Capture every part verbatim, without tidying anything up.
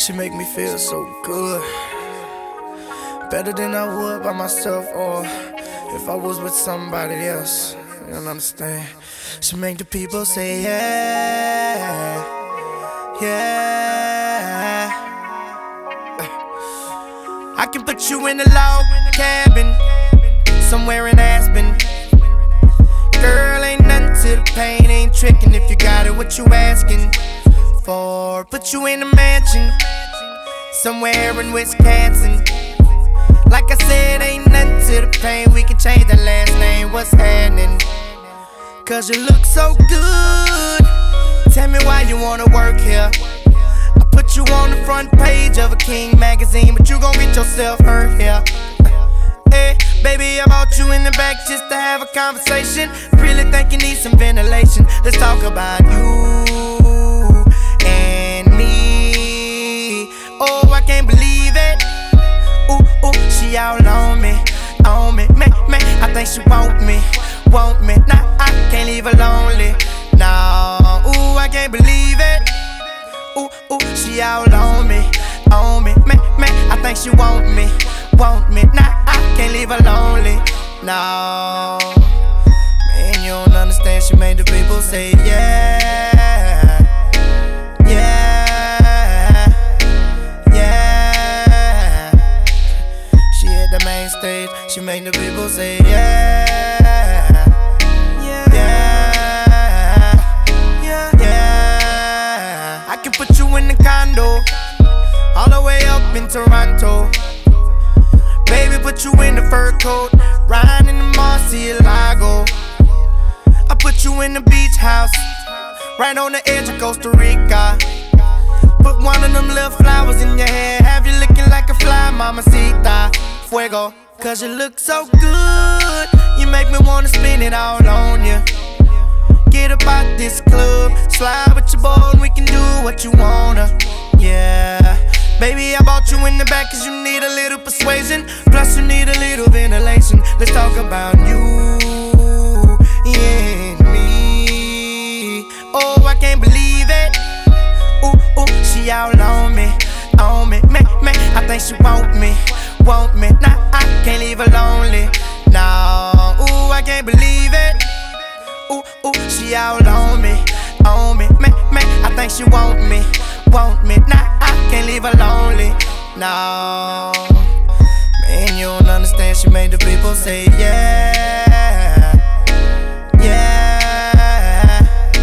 She make me feel so good, better than I would by myself, or if I was with somebody else. You don't understand? She make the people say yeah, yeah. I can put you in a log cabin somewhere in Aspen. Girl, ain't nothing to the pain, ain't tricking if you got it, what you asking for? Put you in a mansion somewhere in Wisconsin. Like I said, ain't nothing to the pain, we can change the last name, what's happening? Cause you look so good, tell me why you wanna work here. I put you on the front page of a King magazine, but you gon' get yourself hurt here. Hey, baby, I brought you in the back just to have a conversation. Really think you need some ventilation. Let's talk about you and me. Oh, I can't believe it. Ooh, ooh, she all on me, on me, me, me. I think she want me, want me. Nah, I can't leave her lonely. Nah, ooh, I can't believe it. Ooh, ooh, she all on me, on me, me, me. I think she want me, want me. Nah, I can't leave her lonely. No, man, you don't understand. She made the people say yeah, yeah, yeah. She hit the main stage. She made the people say yeah, yeah, yeah, yeah. I can put you in the condo all the way up in Toronto. Baby, put you in the fur coat, riding in the Murcielago. I put you in the beach house, right on the edge of Costa Rica. Put one of them little flowers in your hair, have you looking like a fly, mamacita. Fuego, cause you look so good, you make me wanna spin it all on you. Get up out this club, slide with your boy and we can do what you wanna. Yeah, baby, I brought you in the back cause you need a little persuasion, plus you need a little ventilation. Let's talk about you, yeah, and me. Oh, I can't believe it. Ooh, ooh, she all on me, on me, me, me. I think she want me, want me. Nah, I can't leave her lonely. Nah, ooh, I can't believe it. Ooh, ooh, she all on me, on me, me, me. I think she want me, want me. Nah, I can't leave her lonely. No, man, you don't understand. She made the people say yeah, yeah,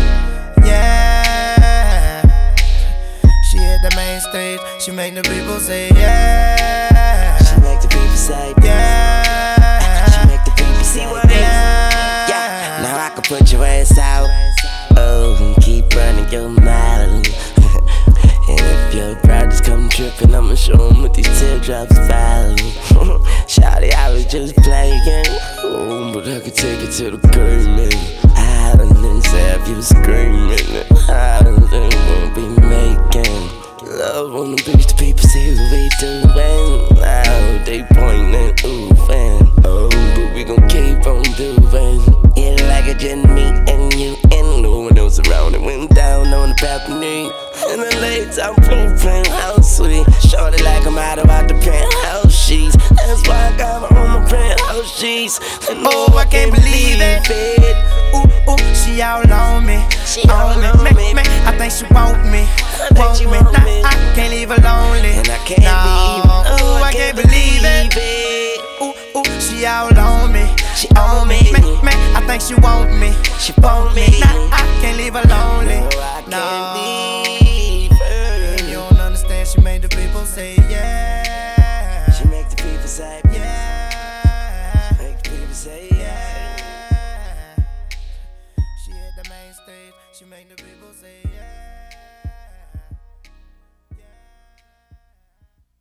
yeah. She hit the main stage. She made the people say yeah. She make the people say yeah. She make the people say yeah. Yeah. Now I can put your ass out. Oh, and keep running your mouth. And if your brothers come trippin', I'ma show them what these teardrops fall. Shawty, I was just playing. Oh, but I could take it to the pavement. I done have you screaming. I done won't be making love on the beach. The people see what we doing. Now they pointing, ooh, fan. Oh, but we gon' keep on doing. Yeah, like a just me and you, and no one else around. It went down on the balcony. In the late time, pooping, how sweet. Shorty like I'm out about the penthouse sheets. That's why I got her on my penthouse sheets. And oh, I can't believe it. it. Ooh, ooh, she all on me, She all on me, on me, me. me. I think she want me, want she me. want Nah, me. I can't leave her lonely. And I can't no. believe, Ooh, I can't believe it. it. Ooh, ooh, she all on me, She on on me, me. me, me. I think she want me, She want want me. me. Nah, I can't leave her lonely. No, I can't No. leave.